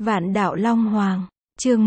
Vạn đạo Long Hoàng, chương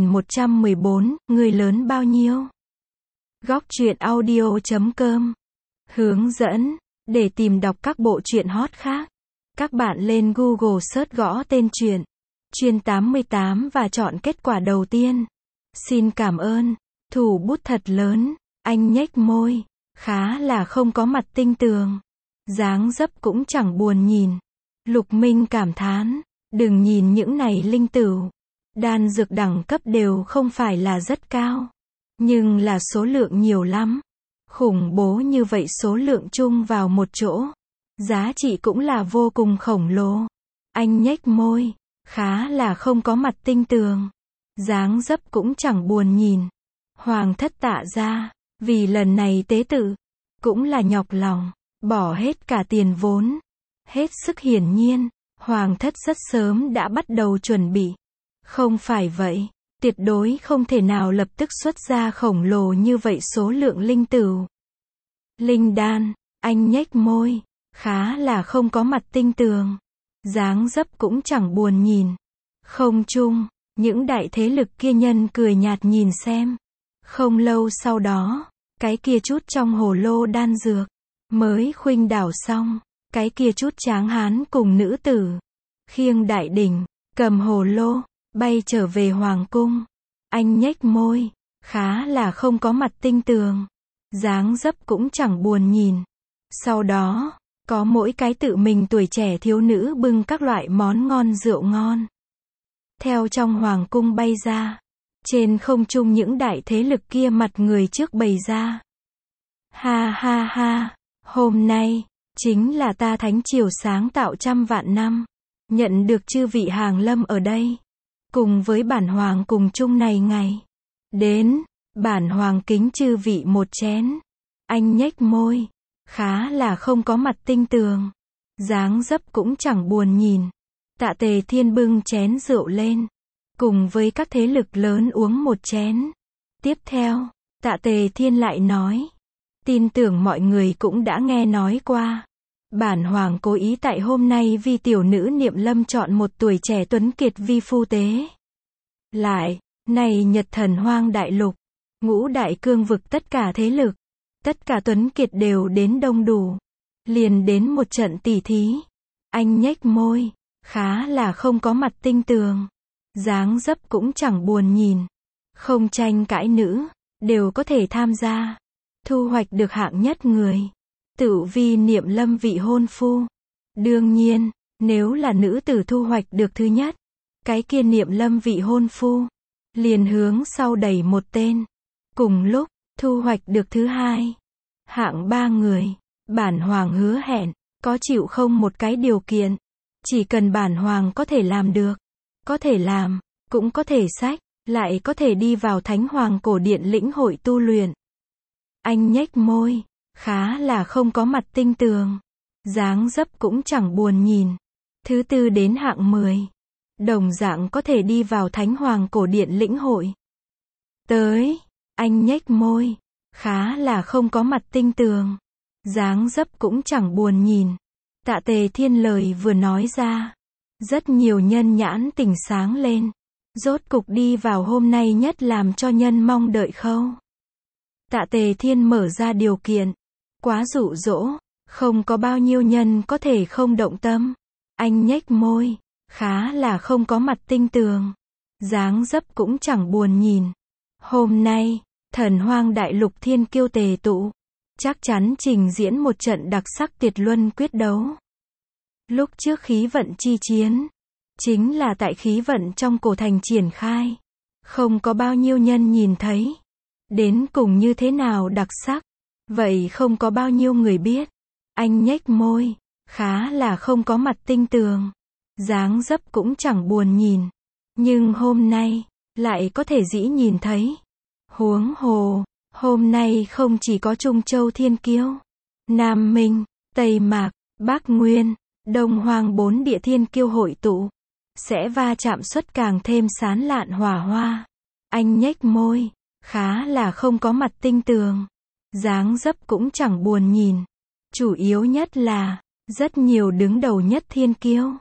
1114, người lớn bao nhiêu? Góc truyện audio.com Hướng dẫn, để tìm đọc các bộ truyện hot khác, các bạn lên Google search gõ tên truyện Chuyên 88 và chọn kết quả đầu tiên. Xin cảm ơn, thủ bút thật lớn, anh nhếch môi, khá là không có mặt tinh tường. Dáng dấp cũng chẳng buồn nhìn. Lục Minh cảm thán, đừng nhìn những này linh tửu. Đan dược đẳng cấp đều không phải là rất cao. Nhưng là số lượng nhiều lắm. Khủng bố như vậy số lượng chung vào một chỗ. Giá trị cũng là vô cùng khổng lồ. Anh nhếch môi, khá là không có mặt tinh tường. Dáng dấp cũng chẳng buồn nhìn. Hoàng thất Tạ gia, vì lần này tế tự, cũng là nhọc lòng, bỏ hết cả tiền vốn. Hết sức hiển nhiên, Hoàng thất rất sớm đã bắt đầu chuẩn bị. Không phải vậy, tuyệt đối không thể nào lập tức xuất ra khổng lồ như vậy số lượng linh tửu. Linh đan, anh nhếch môi, khá là không có mặt tinh tường. Dáng dấp cũng chẳng buồn nhìn. Không chung, những đại thế lực kia nhân cười nhạt nhìn xem. Không lâu sau đó, cái kia chút trong hồ lô đan dược, mới khuynh đảo xong, cái kia chút tráng hán cùng nữ tử, khiêng đại đỉnh, cầm hồ lô, bay trở về hoàng cung. Anh nhếch môi, khá là không có mặt tinh tường. Dáng dấp cũng chẳng buồn nhìn. Sau đó, có mỗi cái tự mình tuổi trẻ thiếu nữ bưng các loại món ngon rượu ngon. Theo trong hoàng cung bay ra. Trên không trung những đại thế lực kia mặt người trước bày ra. Ha ha ha, hôm nay, chính là ta thánh triều sáng tạo trăm vạn năm. Nhận được chư vị hàng lâm ở đây. Cùng với bản hoàng cùng chung này ngày. Đến, bản hoàng kính chư vị một chén. Anh nhếch môi, khá là không có mặt tinh tường. Dáng dấp cũng chẳng buồn nhìn. Tạ Tề Thiên bưng chén rượu lên. Cùng với các thế lực lớn uống một chén. Tiếp theo, Tạ Tề Thiên lại nói. Tin tưởng mọi người cũng đã nghe nói qua. Bản hoàng cố ý tại hôm nay vì tiểu nữ Niệm Lâm chọn một tuổi trẻ tuấn kiệt vi phu tế. Lại, này Nhật Thần Hoang Đại Lục, ngũ đại cương vực tất cả thế lực, tất cả tuấn kiệt đều đến đông đủ. Liền đến một trận tỉ thí. Anh nhếch môi, khá là không có mặt tinh tường. Dáng dấp cũng chẳng buồn nhìn. Không tranh cãi nữ, đều có thể tham gia. Thu hoạch được hạng nhất người. Tự vi Niệm Lâm vị hôn phu. Đương nhiên, nếu là nữ tử thu hoạch được thứ nhất, cái kia Niệm Lâm vị hôn phu, liền hướng sau đẩy một tên. Cùng lúc, thu hoạch được thứ hai. Hạng ba người, bản hoàng hứa hẹn, có chịu không một cái điều kiện. Chỉ cần bản hoàng có thể làm được. Có thể làm, cũng có thể sách, lại có thể đi vào Thánh Hoàng Cổ Điện lĩnh hội tu luyện. Anh nhếch môi, khá là không có mặt tinh tường. Dáng dấp cũng chẳng buồn nhìn. Thứ tư đến hạng 10. Đồng dạng có thể đi vào Thánh Hoàng Cổ Điện lĩnh hội. Tới, anh nhếch môi, khá là không có mặt tinh tường. Dáng dấp cũng chẳng buồn nhìn. Tạ Tề Thiên lời vừa nói ra. Rất nhiều nhân nhãn tỉnh sáng lên. Rốt cục đi vào hôm nay nhất làm cho nhân mong đợi khâu. Tạ Tề Thiên mở ra điều kiện. Quá dụ dỗ, không có bao nhiêu nhân có thể không động tâm. Anh nhếch môi, khá là không có mặt tinh tường. Dáng dấp cũng chẳng buồn nhìn. Hôm nay, Thần Hoang Đại Lục thiên kiêu tề tụ. Chắc chắn trình diễn một trận đặc sắc tuyệt luân quyết đấu. Lúc trước khí vận chi chiến, chính là tại khí vận trong cổ thành triển khai. Không có bao nhiêu nhân nhìn thấy. Đến cùng như thế nào đặc sắc, vậy không có bao nhiêu người biết. Anh nhếch môi, khá là không có mặt tinh tường. Dáng dấp cũng chẳng buồn nhìn. Nhưng hôm nay, lại có thể dĩ nhìn thấy. Huống hồ, hôm nay không chỉ có Trung Châu thiên kiêu, Nam Minh, Tây Mạc, Bắc Nguyên, Đông Hoang bốn địa thiên kiêu hội tụ, sẽ va chạm xuất càng thêm sán lạn hỏa hoa. Anh nhếch môi, khá là không có mặt tinh tường. Dáng dấp cũng chẳng buồn nhìn. Chủ yếu nhất là, rất nhiều đứng đầu nhất thiên kiêu.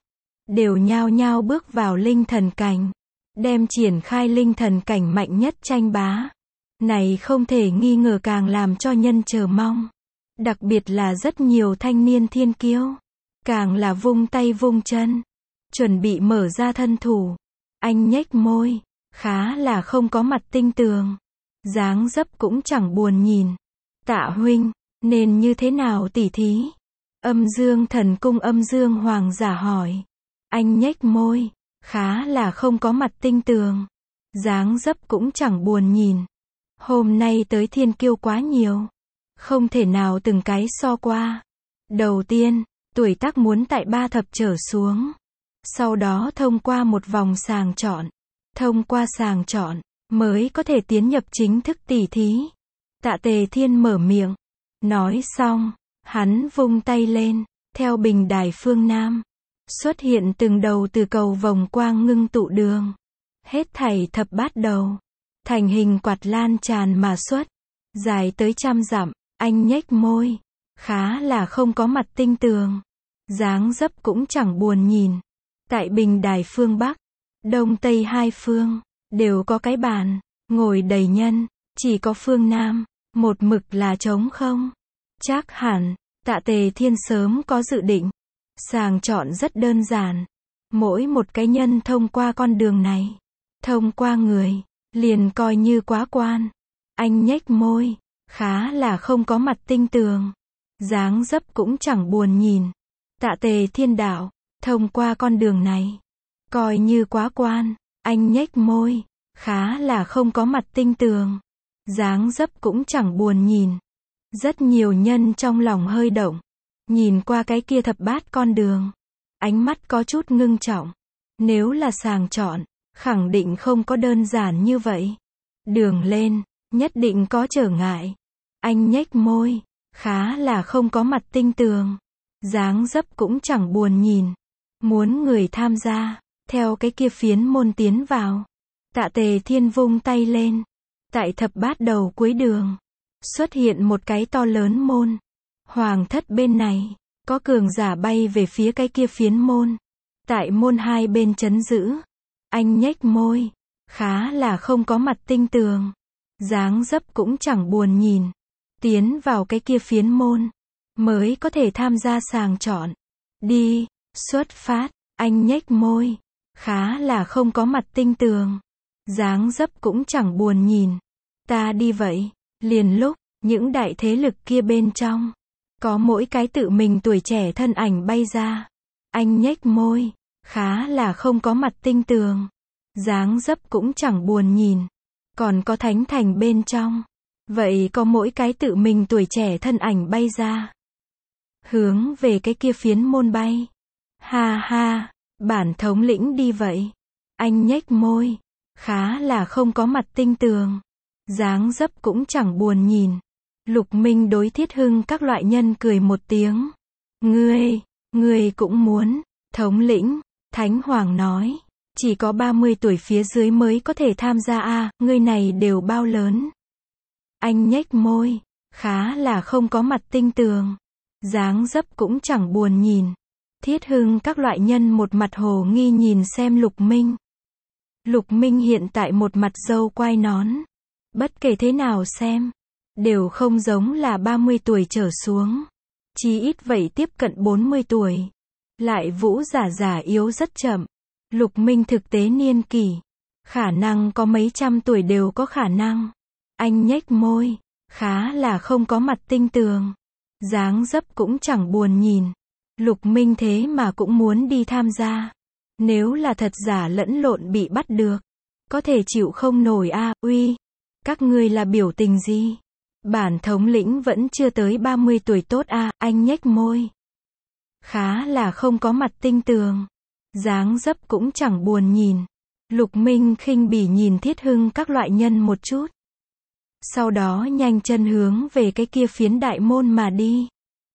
đều nhao nhao bước vào linh thần cảnh, đem triển khai linh thần cảnh mạnh nhất tranh bá. Này không thể nghi ngờ càng làm cho nhân chờ mong. Đặc biệt là rất nhiều thanh niên thiên kiêu, càng là vung tay vung chân, chuẩn bị mở ra thân thủ. Anh nhếch môi, khá là không có mặt tinh tường, dáng dấp cũng chẳng buồn nhìn. Tạ huynh, nên như thế nào tỉ thí? Âm Dương Thần Cung Âm Dương Hoàng giả hỏi. Anh nhếch môi, khá là không có mặt tinh tường, dáng dấp cũng chẳng buồn nhìn. Hôm nay tới thiên kiêu quá nhiều, không thể nào từng cái so qua. Đầu tiên, tuổi tác muốn tại 3 thập trở xuống. Sau đó thông qua một vòng sàng chọn. Thông qua sàng chọn, mới có thể tiến nhập chính thức tỉ thí. Tạ Tề Thiên mở miệng. Nói xong, hắn vung tay lên, theo bình đài phương Nam. Xuất hiện từng đầu từ cầu vòng quang ngưng tụ đường. Hết thảy thập bát đầu. Thành hình quạt lan tràn mà xuất. Dài tới 100 dặm, anh nhếch môi. Khá là không có mặt tinh tường. Dáng dấp cũng chẳng buồn nhìn. Tại bình đài phương Bắc, Đông Tây hai phương, đều có cái bàn, ngồi đầy nhân, chỉ có phương Nam, một mực là trống không. Chắc hẳn, Tạ Tề Thiên sớm có dự định. Sàng chọn rất đơn giản. Mỗi một cái nhân thông qua con đường này, thông qua người, liền coi như quá quan. Anh nhếch môi, khá là không có mặt tinh tường. Dáng dấp cũng chẳng buồn nhìn. Tạ Tề Thiên đạo, thông qua con đường này, coi như quá quan. Anh nhếch môi, khá là không có mặt tinh tường. Dáng dấp cũng chẳng buồn nhìn. Rất nhiều nhân trong lòng hơi động. Nhìn qua cái kia thập bát con đường. Ánh mắt có chút ngưng trọng. Nếu là sàng chọn, khẳng định không có đơn giản như vậy. Đường lên, nhất định có trở ngại. Anh nhếch môi, khá là không có mặt tinh tường. Dáng dấp cũng chẳng buồn nhìn. Muốn người tham gia, theo cái kia phiến môn tiến vào. Tạ Tề Thiên vung tay lên. Tại thập bát đầu cuối đường, xuất hiện một cái to lớn môn. Hoàng thất bên này, có cường giả bay về phía cái kia phiến môn. Tại môn hai bên trấn giữ. Anh nhếch môi, khá là không có mặt tinh tường. Dáng dấp cũng chẳng buồn nhìn. Tiến vào cái kia phiến môn, mới có thể tham gia sàng chọn. Đi, xuất phát, anh nhếch môi, khá là không có mặt tinh tường. Dáng dấp cũng chẳng buồn nhìn. Ta đi vậy, liền lúc, những đại thế lực kia bên trong, có mỗi cái tự mình tuổi trẻ thân ảnh bay ra. Anh nhếch môi, khá là không có mặt tinh tường. Dáng dấp cũng chẳng buồn nhìn. Còn có thánh thành bên trong. Vậy có mỗi cái tự mình tuổi trẻ thân ảnh bay ra. Hướng về cái kia phiến môn bay. Ha ha, bản thống lĩnh đi vậy. Anh nhếch môi, khá là không có mặt tinh tường. Dáng dấp cũng chẳng buồn nhìn. Lục Minh đối Thiết Hưng các loại nhân cười một tiếng. Ngươi cũng muốn. Thống lĩnh, Thánh Hoàng nói. Chỉ có 30 tuổi phía dưới mới có thể tham gia a, ngươi này đều bao lớn. Anh nhếch môi, khá là không có mặt tinh tường. Dáng dấp cũng chẳng buồn nhìn. Thiết Hưng các loại nhân một mặt hồ nghi nhìn xem Lục Minh. Lục Minh hiện tại một mặt râu quai nón. Bất kể thế nào xem, đều không giống là 30 tuổi trở xuống. Chí ít vậy tiếp cận 40 tuổi. Lại vũ giả yếu rất chậm. Lục Minh thực tế niên kỷ, khả năng có mấy trăm tuổi đều có khả năng. Anh nhếch môi, khá là không có mặt tinh tường. Dáng dấp cũng chẳng buồn nhìn. Lục Minh thế mà cũng muốn đi tham gia. Nếu là thật giả lẫn lộn bị bắt được, có thể chịu không nổi a. Uy, các ngươi là biểu tình gì? Bản thống lĩnh vẫn chưa tới 30 tuổi tốt a. Anh nhếch môi, khá là không có mặt tinh tường. Dáng dấp cũng chẳng buồn nhìn. Lục Minh khinh bỉ nhìn Thiết Hưng các loại nhân một chút. Sau đó nhanh chân hướng về cái kia phiến đại môn mà đi.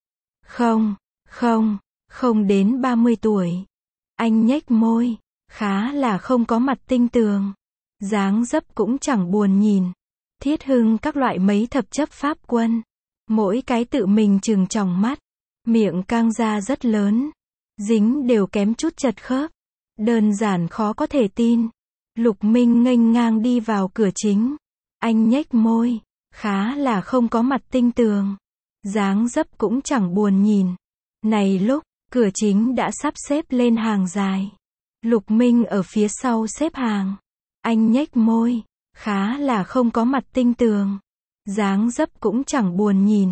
Không đến 30 tuổi. Anh nhếch môi, khá là không có mặt tinh tường. Dáng dấp cũng chẳng buồn nhìn. Thiết Hưng các loại mấy thập chấp pháp quân. Mỗi cái tự mình trừng tròng mắt. Miệng căng ra rất lớn. dính đều kém chút chật khớp. Đơn giản khó có thể tin. Lục Minh nghênh ngang đi vào cửa chính. Anh nhếch môi, khá là không có mặt tinh tường. Dáng dấp cũng chẳng buồn nhìn. Này lúc, cửa chính đã sắp xếp lên hàng dài. Lục Minh ở phía sau xếp hàng. Anh nhếch môi, khá là không có mặt tinh tường. Dáng dấp cũng chẳng buồn nhìn.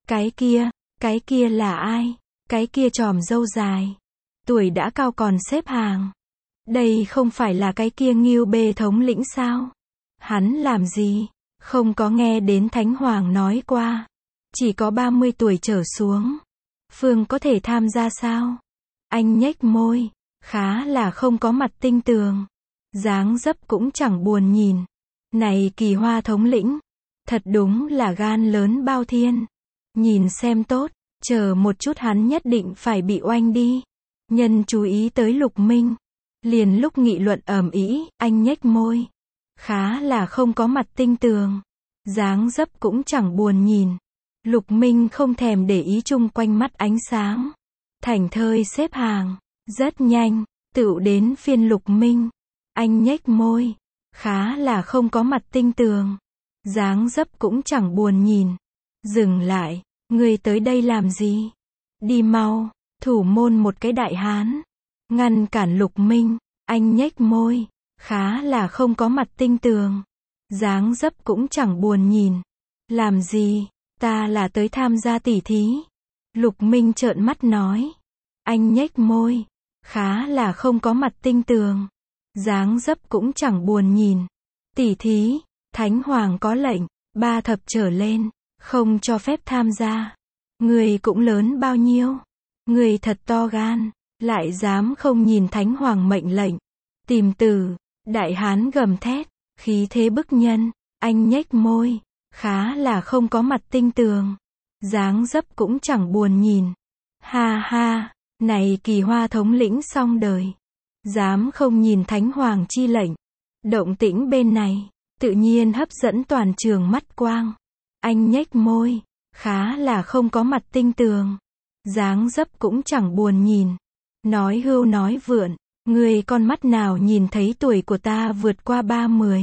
Cái kia là ai? Cái kia tròm râu dài. Tuổi đã cao còn xếp hàng. Đây không phải là cái kia Ngưu Bê thống lĩnh sao? Hắn làm gì? Không có nghe đến Thánh Hoàng nói qua. Chỉ có 30 tuổi trở xuống. Phương có thể tham gia sao? Anh nhếch môi, khá là không có mặt tinh tường. Dáng dấp cũng chẳng buồn nhìn. Này Kỳ Hoa thống lĩnh, thật đúng là gan lớn bao thiên. Nhìn xem tốt, chờ một chút hắn nhất định phải bị oanh đi. Nhân chú ý tới Lục Minh. Liền lúc nghị luận ầm ĩ, anh nhếch môi. Khá là không có mặt tinh tường. Dáng dấp cũng chẳng buồn nhìn. Lục Minh không thèm để ý chung quanh mắt ánh sáng. Thảnh thơi xếp hàng. Rất nhanh, tựu đến phiên Lục Minh. Anh nhếch môi. Khá là không có mặt tinh tường. Dáng dấp cũng chẳng buồn nhìn. Dừng lại, ngươi tới đây làm gì? Đi mau, thủ môn một cái đại hán. Ngăn cản Lục Minh. Anh nhếch môi. Khá là không có mặt tinh tường. Dáng dấp cũng chẳng buồn nhìn. Làm gì? Ta là tới tham gia tỉ thí. Lục Minh trợn mắt nói. Anh nhếch môi. Khá là không có mặt tinh tường. Dáng dấp cũng chẳng buồn nhìn. Tỉ thí, Thánh Hoàng có lệnh, 3 thập trở lên, không cho phép tham gia. Người cũng lớn bao nhiêu? Người thật to gan, lại dám không nhìn Thánh Hoàng mệnh lệnh. Tìm tử, đại hán gầm thét, khí thế bức nhân. Anh nhếch môi, khá là không có mặt tinh tường. Dáng dấp cũng chẳng buồn nhìn. Ha ha, này Kỳ Hoa thống lĩnh xong đời. Dám không nhìn Thánh Hoàng chi lệnh. Động tĩnh bên này, tự nhiên hấp dẫn toàn trường mắt quang. Anh nhếch môi, khá là không có mặt tinh tường. Dáng dấp cũng chẳng buồn nhìn. Nói hưu nói vượn, ngươi con mắt nào nhìn thấy tuổi của ta vượt qua 30.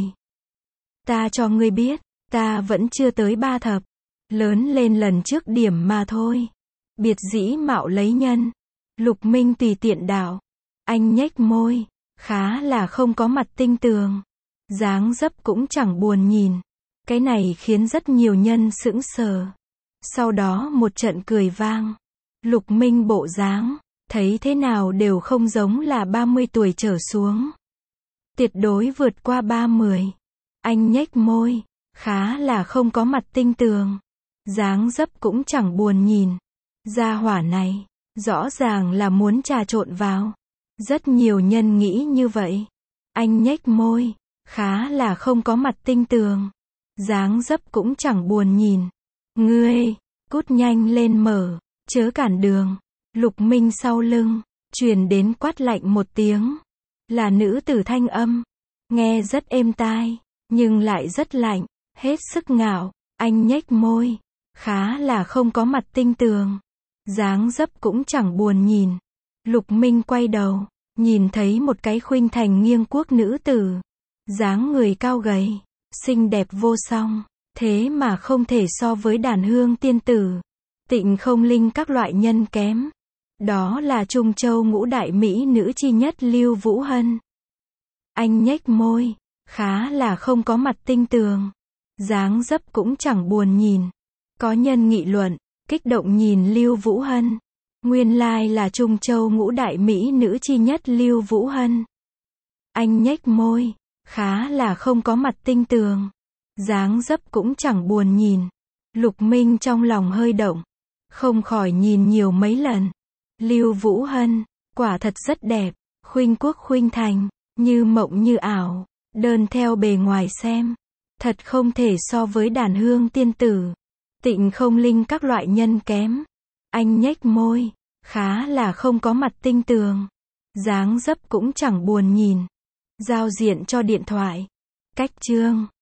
Ta cho ngươi biết, ta vẫn chưa tới 3 thập. Lớn lên lần trước điểm mà thôi. Biệt dĩ mạo lấy nhân. Lục Minh tùy tiện đạo. Anh nhếch môi, khá là không có mặt tinh tường. Dáng dấp cũng chẳng buồn nhìn. Cái này khiến rất nhiều nhân sững sờ. Sau đó một trận cười vang. Lục Minh bộ dáng, thấy thế nào đều không giống là 30 tuổi trở xuống. Tuyệt đối vượt qua 30. Anh nhếch môi, khá là không có mặt tinh tường. Dáng dấp cũng chẳng buồn nhìn. Gia hỏa này, rõ ràng là muốn trà trộn vào. Rất nhiều nhân nghĩ như vậy. Anh nhếch môi, khá là không có mặt tinh tường. Dáng dấp cũng chẳng buồn nhìn. Ngươi, cút nhanh lên mở, chớ cản đường. Lục Minh sau lưng, truyền đến quát lạnh một tiếng. Là nữ tử thanh âm. Nghe rất êm tai, nhưng lại rất lạnh, hết sức ngạo. Anh nhếch môi, khá là không có mặt tinh tường. Dáng dấp cũng chẳng buồn nhìn. Lục Minh quay đầu, nhìn thấy một cái khuynh thành nghiêng quốc nữ tử. Dáng người cao gầy, xinh đẹp vô song, thế mà không thể so với Đàn Hương tiên tử, Tịnh Không Linh các loại nhân kém. Đó là Trung Châu ngũ đại mỹ nữ chi nhất Lưu Vũ Hân. Anh nhếch môi, khá là không có mặt tinh tường. Dáng dấp cũng chẳng buồn nhìn. Có nhân nghị luận, kích động nhìn Lưu Vũ Hân. Nguyên lai là Trung Châu ngũ đại mỹ nữ chi nhất Lưu Vũ Hân. Anh nhếch môi, khá là không có mặt tinh tường. Dáng dấp cũng chẳng buồn nhìn. Lục Minh trong lòng hơi động, không khỏi nhìn nhiều mấy lần. Lưu Vũ Hân, quả thật rất đẹp, khuynh quốc khuynh thành, như mộng như ảo, đơn theo bề ngoài xem, thật không thể so với Đàn Hương tiên tử, Tịnh Không Linh các loại nhân kém. Anh nhếch môi, khá là không có mặt tinh tường. Dáng dấp cũng chẳng buồn nhìn. Giao diện cho điện thoại. Cách chương